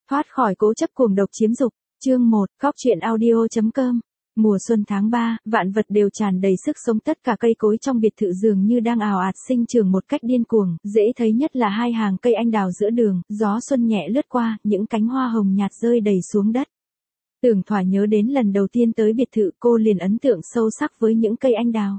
Thoát khỏi cố chấp cuồng độc chiếm dục. Chương 1, Góc truyện audio.com. Mùa xuân tháng 3, vạn vật đều tràn đầy sức sống, tất cả cây cối trong biệt thự dường như đang ào ạt sinh trưởng một cách điên cuồng, dễ thấy nhất là hai hàng cây anh đào giữa đường, gió xuân nhẹ lướt qua, những cánh hoa hồng nhạt rơi đầy xuống đất. Tưởng Thỏa nhớ đến lần đầu tiên tới biệt thự, cô liền ấn tượng sâu sắc với những cây anh đào.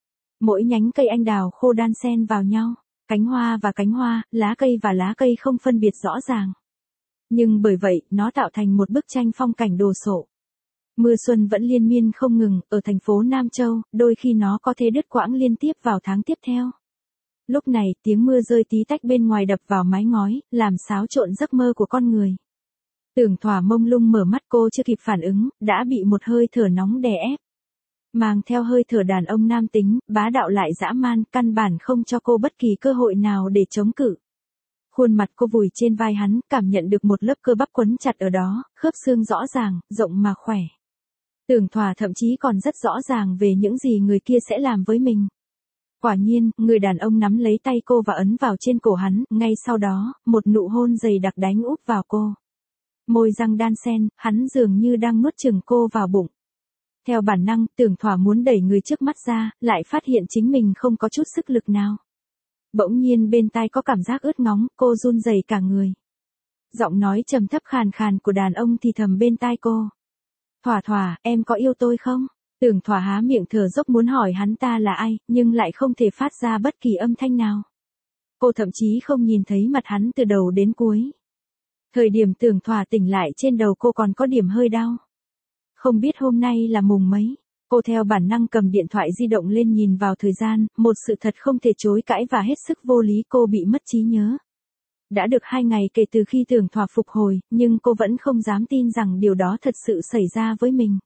Mỗi nhánh cây anh đào khô đan xen vào nhau, cánh hoa và cánh hoa, lá cây và lá cây không phân biệt rõ ràng. Nhưng bởi vậy, nó tạo thành một bức tranh phong cảnh đồ sộ. Mưa xuân vẫn liên miên không ngừng, ở thành phố Nam Châu, đôi khi nó có thể đứt quãng liên tiếp vào tháng tiếp theo. Lúc này, tiếng mưa rơi tí tách bên ngoài đập vào mái ngói, làm xáo trộn giấc mơ của con người. Tưởng Thỏa mông lung mở mắt, cô chưa kịp phản ứng, đã bị một hơi thở nóng đè ép. Mang theo hơi thở đàn ông nam tính, bá đạo lại dã man, căn bản không cho cô bất kỳ cơ hội nào để chống cự. Khuôn mặt cô vùi trên vai hắn, cảm nhận được một lớp cơ bắp quấn chặt ở đó, khớp xương rõ ràng, rộng mà khỏe. Tưởng Thỏa thậm chí còn rất rõ ràng về những gì người kia sẽ làm với mình. Quả nhiên, người đàn ông nắm lấy tay cô và ấn vào trên cổ hắn, ngay sau đó, một nụ hôn dày đặc đánh úp vào cô. Môi răng đan xen, hắn dường như đang nuốt chửng cô vào bụng. Theo bản năng, Tưởng Thỏa muốn đẩy người trước mắt ra, lại phát hiện chính mình không có chút sức lực nào. Bỗng nhiên bên tai có cảm giác ướt ngóng, cô run rẩy cả người. Giọng nói trầm thấp khàn khàn của đàn ông thì thầm bên tai cô. Thỏa Thỏa, em có yêu tôi không? Tưởng Thỏa há miệng thở dốc muốn hỏi hắn ta là ai, nhưng lại không thể phát ra bất kỳ âm thanh nào. Cô thậm chí không nhìn thấy mặt hắn từ đầu đến cuối. Thời điểm Tưởng Thỏa tỉnh lại, trên đầu cô còn có điểm hơi đau. Không biết hôm nay là mùng mấy. Cô theo bản năng cầm điện thoại di động lên nhìn vào thời gian, một sự thật không thể chối cãi và hết sức vô lý, cô bị mất trí nhớ. Đã được 2 ngày kể từ khi Tưởng Thỏa phục hồi, nhưng cô vẫn không dám tin rằng điều đó thật sự xảy ra với mình.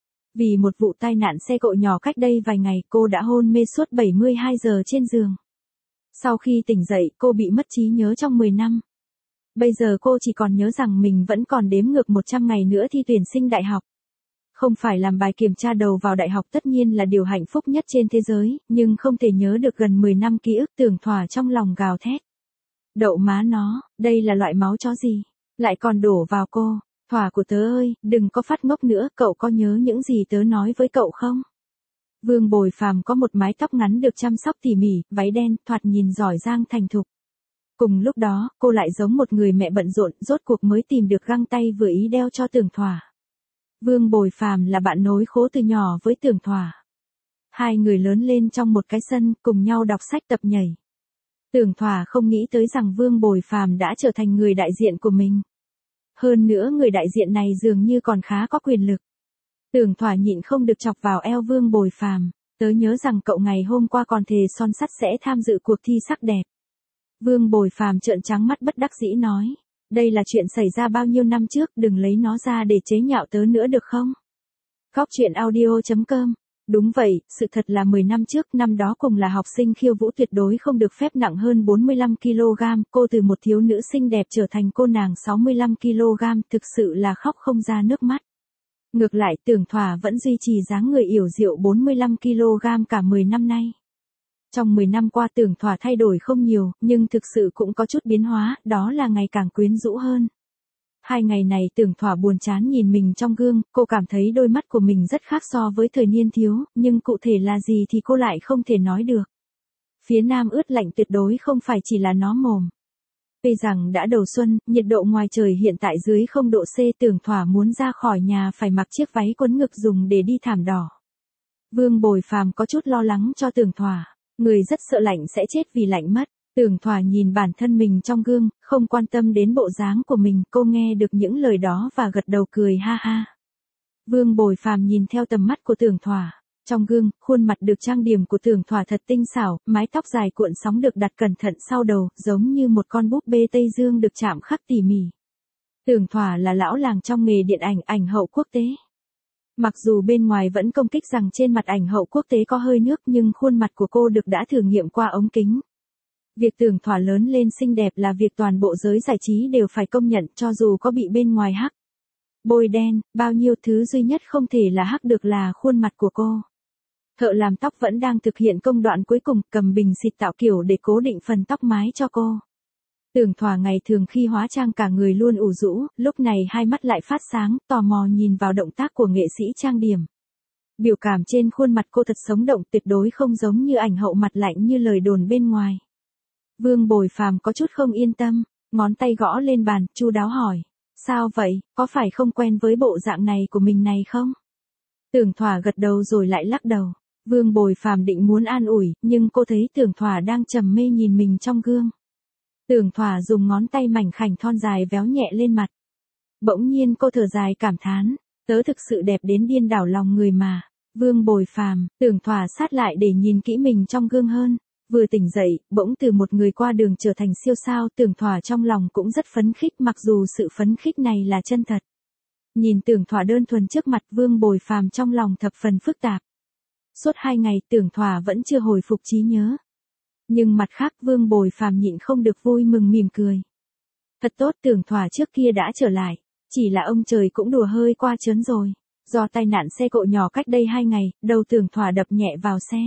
Vì một vụ tai nạn xe cộ nhỏ cách đây vài ngày, cô đã hôn mê suốt 72 giờ trên giường. Sau khi tỉnh dậy, cô bị mất trí nhớ trong 10 năm. Bây giờ cô chỉ còn nhớ rằng mình vẫn còn đếm ngược 100 ngày nữa thi tuyển sinh đại học. Không phải làm bài kiểm tra đầu vào đại học tất nhiên là điều hạnh phúc nhất trên thế giới, nhưng không thể nhớ được gần 10 năm ký ức. Tưởng Thỏa trong lòng gào thét. Đậu má nó, đây là loại máu chó gì? Lại còn đổ vào cô. Thỏa của tớ ơi, đừng có phát ngốc nữa, cậu có nhớ những gì tớ nói với cậu không? Vương Bồi Phàm có một mái tóc ngắn được chăm sóc tỉ mỉ, váy đen, thoạt nhìn giỏi giang thành thục. Cùng lúc đó, cô lại giống một người mẹ bận rộn, rốt cuộc mới tìm được găng tay vừa ý đeo cho Tưởng Thỏa. Vương Bồi Phàm là bạn nối khố từ nhỏ với Tưởng Thỏa. Hai người lớn lên trong một cái sân, cùng nhau đọc sách tập nhảy. Tưởng Thỏa không nghĩ tới rằng Vương Bồi Phàm đã trở thành người đại diện của mình. Hơn nữa người đại diện này dường như còn khá có quyền lực. Tưởng Thỏa nhịn không được chọc vào eo Vương Bồi Phàm. Tớ nhớ rằng cậu ngày hôm qua còn thề son sắt sẽ tham dự cuộc thi sắc đẹp. Vương Bồi Phàm trợn trắng mắt bất đắc dĩ nói. Đây là chuyện xảy ra bao nhiêu năm trước, đừng lấy nó ra để chế nhạo tớ nữa được không? Góc truyện audio.com. Đúng vậy, sự thật là 10 năm trước, năm đó cùng là học sinh khiêu vũ tuyệt đối không được phép nặng hơn 45kg, cô từ một thiếu nữ xinh đẹp trở thành cô nàng 65kg, thực sự là khóc không ra nước mắt. Ngược lại, Tưởng Thỏa vẫn duy trì dáng người yểu điệu 45kg cả 10 năm nay. Trong 10 năm qua Tưởng Thỏa thay đổi không nhiều, nhưng thực sự cũng có chút biến hóa, đó là ngày càng quyến rũ hơn. 2 ngày này Tưởng Thỏa buồn chán nhìn mình trong gương, cô cảm thấy đôi mắt của mình rất khác so với thời niên thiếu, nhưng cụ thể là gì thì cô lại không thể nói được. Phía Nam ướt lạnh tuyệt đối không phải chỉ là nó mồm. Tuy rằng đã đầu xuân, nhiệt độ ngoài trời hiện tại dưới 0 độ C, Tưởng Thỏa muốn ra khỏi nhà phải mặc chiếc váy quấn ngực dùng để đi thảm đỏ. Vương Bồi Phàm có chút lo lắng cho Tưởng Thỏa. Người rất sợ lạnh sẽ chết vì lạnh mất. Tưởng Thỏa nhìn bản thân mình trong gương, không quan tâm đến bộ dáng của mình, cô nghe được những lời đó và gật đầu cười ha ha. Vương Bồi Phàm nhìn theo tầm mắt của Tưởng Thỏa. Trong gương, khuôn mặt được trang điểm của Tưởng Thỏa thật tinh xảo, mái tóc dài cuộn sóng được đặt cẩn thận sau đầu, giống như một con búp bê Tây Dương được chạm khắc tỉ mỉ. Tưởng Thỏa là lão làng trong nghề điện ảnh, ảnh hậu quốc tế. Mặc dù bên ngoài vẫn công kích rằng trên mặt ảnh hậu quốc tế có hơi nước, nhưng khuôn mặt của cô được đã thử nghiệm qua ống kính. Việc Tưởng Thỏa lớn lên xinh đẹp là việc toàn bộ giới giải trí đều phải công nhận, cho dù có bị bên ngoài hắc, bôi đen, bao nhiêu thứ, duy nhất không thể là hắc được là khuôn mặt của cô. Thợ làm tóc vẫn đang thực hiện công đoạn cuối cùng, cầm bình xịt tạo kiểu để cố định phần tóc mái cho cô. Tưởng Thỏa ngày thường khi hóa trang cả người luôn ủ rũ, lúc này hai mắt lại phát sáng, tò mò nhìn vào động tác của nghệ sĩ trang điểm. Biểu cảm trên khuôn mặt cô thật sống động, tuyệt đối không giống như ảnh hậu mặt lạnh như lời đồn bên ngoài. Vương Bồi Phàm có chút không yên tâm, ngón tay gõ lên bàn, chu đáo hỏi. Sao vậy, có phải không quen với bộ dạng này của mình này không? Tưởng Thỏa gật đầu rồi lại lắc đầu. Vương Bồi Phàm định muốn an ủi, nhưng cô thấy Tưởng Thỏa đang trầm mê nhìn mình trong gương. Tưởng Thỏa dùng ngón tay mảnh khảnh thon dài véo nhẹ lên mặt. Bỗng nhiên cô thở dài cảm thán, tớ thực sự đẹp đến điên đảo lòng người mà. Vương Bồi Phàm, Tưởng Thỏa sát lại để nhìn kỹ mình trong gương hơn. Vừa tỉnh dậy, bỗng từ một người qua đường trở thành siêu sao, Tưởng Thỏa trong lòng cũng rất phấn khích, mặc dù sự phấn khích này là chân thật. Nhìn Tưởng Thỏa đơn thuần trước mặt, Vương Bồi Phàm trong lòng thập phần phức tạp. Suốt 2 ngày Tưởng Thỏa vẫn chưa hồi phục trí nhớ. Nhưng mặt khác Vương Bồi Phàm nhịn không được vui mừng mỉm cười. Thật tốt, Tưởng Thỏa trước kia đã trở lại. Chỉ là ông trời cũng đùa hơi qua trớn rồi. Do tai nạn xe cộ nhỏ cách đây 2 ngày, đầu Tưởng Thỏa đập nhẹ vào xe.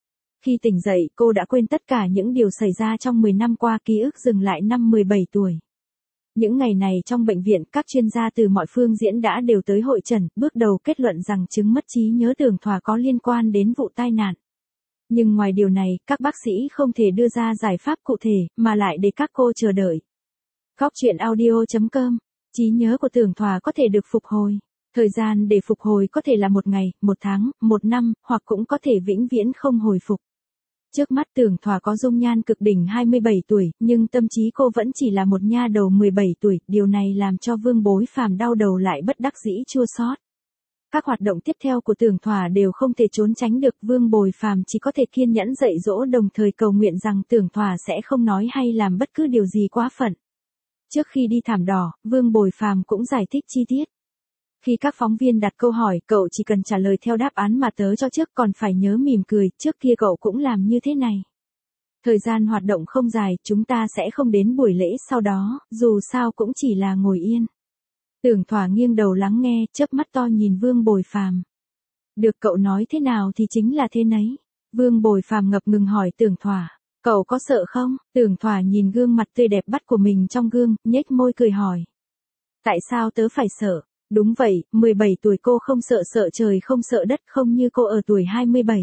Khi tỉnh dậy, cô đã quên tất cả những điều xảy ra trong 10 năm qua, ký ức dừng lại năm 17 tuổi. Những ngày này trong bệnh viện, các chuyên gia từ mọi phương diện đã đều tới hội chẩn, bước đầu kết luận rằng chứng mất trí nhớ Tưởng Thỏa có liên quan đến vụ tai nạn. Nhưng ngoài điều này, các bác sĩ không thể đưa ra giải pháp cụ thể, mà lại để các cô chờ đợi. Góc truyện audio.com. Trí nhớ của Tưởng Thỏa có thể được phục hồi. Thời gian để phục hồi có thể là 1 ngày, 1 tháng, 1 năm, hoặc cũng có thể vĩnh viễn không hồi phục. Trước mắt Tưởng Thỏa có dung nhan cực đỉnh 27 tuổi, nhưng tâm trí cô vẫn chỉ là một nha đầu 17 tuổi, điều này làm cho Vương Bối Phàm đau đầu lại bất đắc dĩ chua xót. Các hoạt động tiếp theo của Tưởng Thỏa đều không thể trốn tránh được, Vương Bồi Phàm chỉ có thể kiên nhẫn dạy dỗ, đồng thời cầu nguyện rằng Tưởng Thỏa sẽ không nói hay làm bất cứ điều gì quá phận. Trước khi đi thảm đỏ, Vương Bồi Phàm cũng giải thích chi tiết. Khi các phóng viên đặt câu hỏi, cậu chỉ cần trả lời theo đáp án mà tớ cho trước, còn phải nhớ mỉm cười, trước kia cậu cũng làm như thế này. Thời gian hoạt động không dài, chúng ta sẽ không đến buổi lễ sau đó, dù sao cũng chỉ là ngồi yên. Tưởng Thỏa nghiêng đầu lắng nghe, chớp mắt to nhìn Vương Bồi Phàm. Được, cậu nói thế nào thì chính là thế nấy. Vương Bồi Phàm ngập ngừng hỏi Tưởng Thỏa, cậu có sợ không? Tưởng Thỏa nhìn gương mặt tươi đẹp bắt của mình trong gương, nhếch môi cười hỏi. Tại sao tớ phải sợ? Đúng vậy, 17 tuổi cô không sợ, sợ trời không sợ đất, không như cô ở tuổi 27.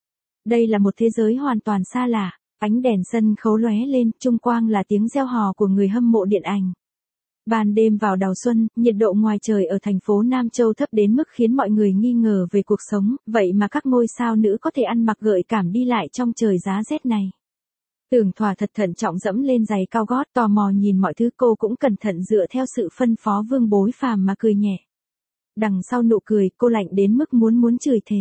Đây là một thế giới hoàn toàn xa lạ, ánh đèn sân khấu lóe lên, chung quanh là tiếng reo hò của người hâm mộ điện ảnh. Ban đêm vào đầu xuân, nhiệt độ ngoài trời ở thành phố Nam Châu thấp đến mức khiến mọi người nghi ngờ về cuộc sống, vậy mà các ngôi sao nữ có thể ăn mặc gợi cảm đi lại trong trời giá rét này. Tưởng Thỏa thật thận trọng dẫm lên giày cao gót, tò mò nhìn mọi thứ, cô cũng cẩn thận dựa theo sự phân phó Vương Bối Phàm mà cười nhẹ. Đằng sau nụ cười, cô lạnh đến mức muốn chửi thề.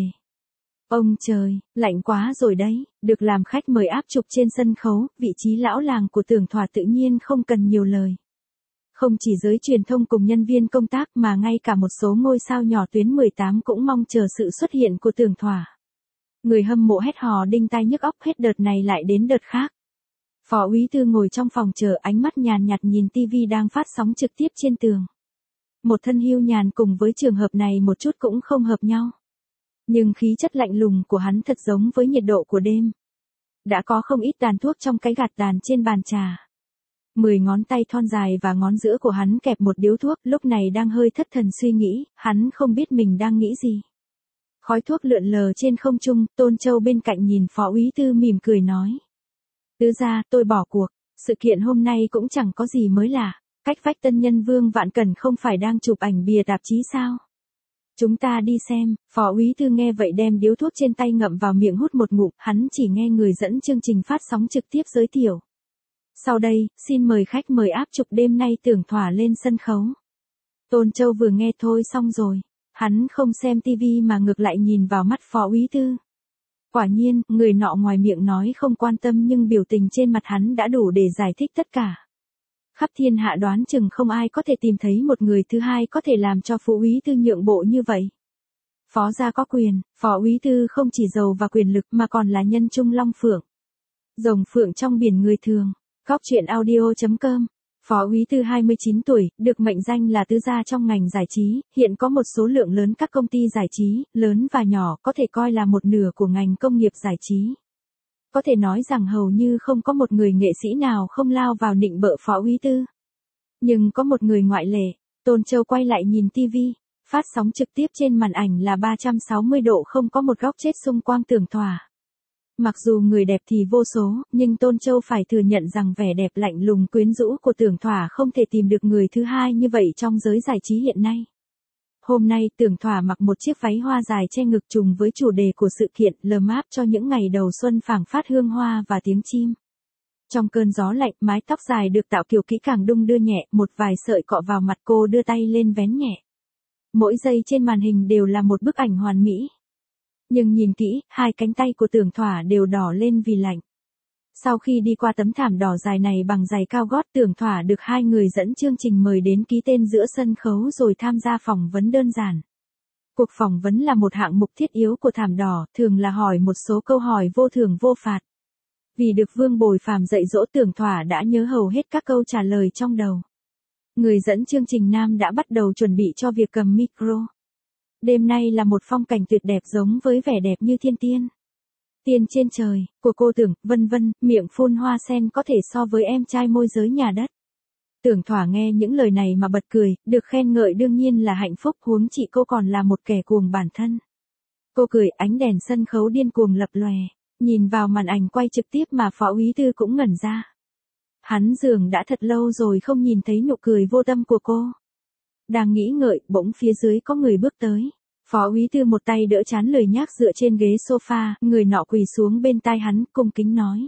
Ông trời, lạnh quá rồi đấy, được làm khách mời áp trục trên sân khấu, vị trí lão làng của Tưởng Thỏa tự nhiên không cần nhiều lời. Không chỉ giới truyền thông cùng nhân viên công tác mà ngay cả một số ngôi sao nhỏ tuyến 18 cũng mong chờ sự xuất hiện của Tưởng Thỏa. Người hâm mộ hét hò đinh tai nhức óc, hết đợt này lại đến đợt khác. Phó úy thư ngồi trong phòng chờ, ánh mắt nhàn nhạt nhìn tivi đang phát sóng trực tiếp trên tường. Một thân hưu nhàn cùng với trường hợp này một chút cũng không hợp nhau. Nhưng khí chất lạnh lùng của hắn thật giống với nhiệt độ của đêm. Đã có không ít tàn thuốc trong cái gạt tàn trên bàn trà. 10 ngón tay thon dài và ngón giữa của hắn kẹp một điếu thuốc, lúc này đang hơi thất thần suy nghĩ, hắn không biết mình đang nghĩ gì. Khói thuốc lượn lờ trên không trung, Tôn Châu bên cạnh nhìn Phó úy thư mỉm cười nói. Tứ gia, tôi bỏ cuộc, sự kiện hôm nay cũng chẳng có gì mới lạ, cách vách tân nhân Vương Vạn Cẩn không phải đang chụp ảnh bìa tạp chí sao? Chúng ta đi xem. Phó úy thư nghe vậy đem điếu thuốc trên tay ngậm vào miệng hút một ngụm, hắn chỉ nghe người dẫn chương trình phát sóng trực tiếp giới thiệu. Sau đây, xin mời khách mời áp trục đêm nay Tưởng Thỏa lên sân khấu. Tôn Châu vừa nghe thôi xong rồi, hắn không xem tivi mà ngược lại nhìn vào mắt Phó úy thư. Quả nhiên, người nọ ngoài miệng nói không quan tâm nhưng biểu tình trên mặt hắn đã đủ để giải thích tất cả. Khắp thiên hạ đoán chừng không ai có thể tìm thấy một người thứ hai có thể làm cho Phó úy thư nhượng bộ như vậy. Phó gia có quyền, Phó úy thư không chỉ giàu và quyền lực mà còn là nhân trung long phượng. Rồng phượng trong biển người thường. Góc truyện audio.com. Phó úy thư 29 tuổi, được mệnh danh là tứ gia trong ngành giải trí, hiện có một số lượng lớn các công ty giải trí, lớn và nhỏ, có thể coi là một nửa của ngành công nghiệp giải trí. Có thể nói rằng hầu như không có một người nghệ sĩ nào không lao vào nịnh bợ Phó Úy Tư. Nhưng có một người ngoại lệ, Tôn Châu quay lại nhìn tivi, phát sóng trực tiếp trên màn ảnh là 360 độ không có một góc chết xung quanh Tưởng Thỏa. Mặc dù người đẹp thì vô số, nhưng Tôn Châu phải thừa nhận rằng vẻ đẹp lạnh lùng quyến rũ của Tưởng Thỏa không thể tìm được người thứ hai như vậy trong giới giải trí hiện nay. Hôm nay Tưởng Thỏa mặc một chiếc váy hoa dài che ngực trùng với chủ đề của sự kiện lờm áp cho những ngày đầu xuân phảng phát hương hoa và tiếng chim. Trong cơn gió lạnh, mái tóc dài được tạo kiểu kỹ càng đung đưa nhẹ, một vài sợi cọ vào mặt cô đưa tay lên vén nhẹ. Mỗi giây trên màn hình đều là một bức ảnh hoàn mỹ. Nhưng nhìn kỹ, hai cánh tay của Tưởng Thỏa đều đỏ lên vì lạnh. Sau khi đi qua tấm thảm đỏ dài này bằng giày cao gót, Tưởng Thỏa được hai người dẫn chương trình mời đến ký tên giữa sân khấu rồi tham gia phỏng vấn đơn giản. Cuộc phỏng vấn là một hạng mục thiết yếu của thảm đỏ, thường là hỏi một số câu hỏi vô thưởng vô phạt. Vì được Vương Bồi Phàm dạy dỗ, Tưởng Thỏa đã nhớ hầu hết các câu trả lời trong đầu. Người dẫn chương trình nam đã bắt đầu chuẩn bị cho việc cầm micro. Đêm nay là một phong cảnh tuyệt đẹp giống với vẻ đẹp như thiên tiên. Tiên trên trời, của cô Tưởng, vân vân, miệng phun hoa sen có thể so với em trai môi giới nhà đất. Tưởng Thỏa nghe những lời này mà bật cười, được khen ngợi đương nhiên là hạnh phúc, huống chị cô còn là một kẻ cuồng bản thân. Cô cười, ánh đèn sân khấu điên cuồng lập lòe, nhìn vào màn ảnh quay trực tiếp mà Phó Úy Tư cũng ngẩn ra. Hắn dường đã thật lâu rồi không nhìn thấy nụ cười vô tâm của cô. Đang nghĩ ngợi, bỗng phía dưới có người bước tới. Phó Úy Tư một tay đỡ trán lười nhác dựa trên ghế sofa, người nọ quỳ xuống bên tai hắn, cung kính nói.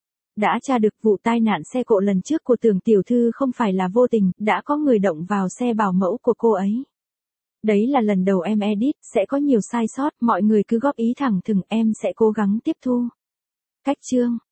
Đã tra được vụ tai nạn xe cộ lần trước của Tưởng tiểu thư không phải là vô tình, đã có người động vào xe bảo mẫu của cô ấy. Đấy là lần đầu em edit, sẽ có nhiều sai sót, mọi người cứ góp ý thẳng thừng, em sẽ cố gắng tiếp thu. Cách chương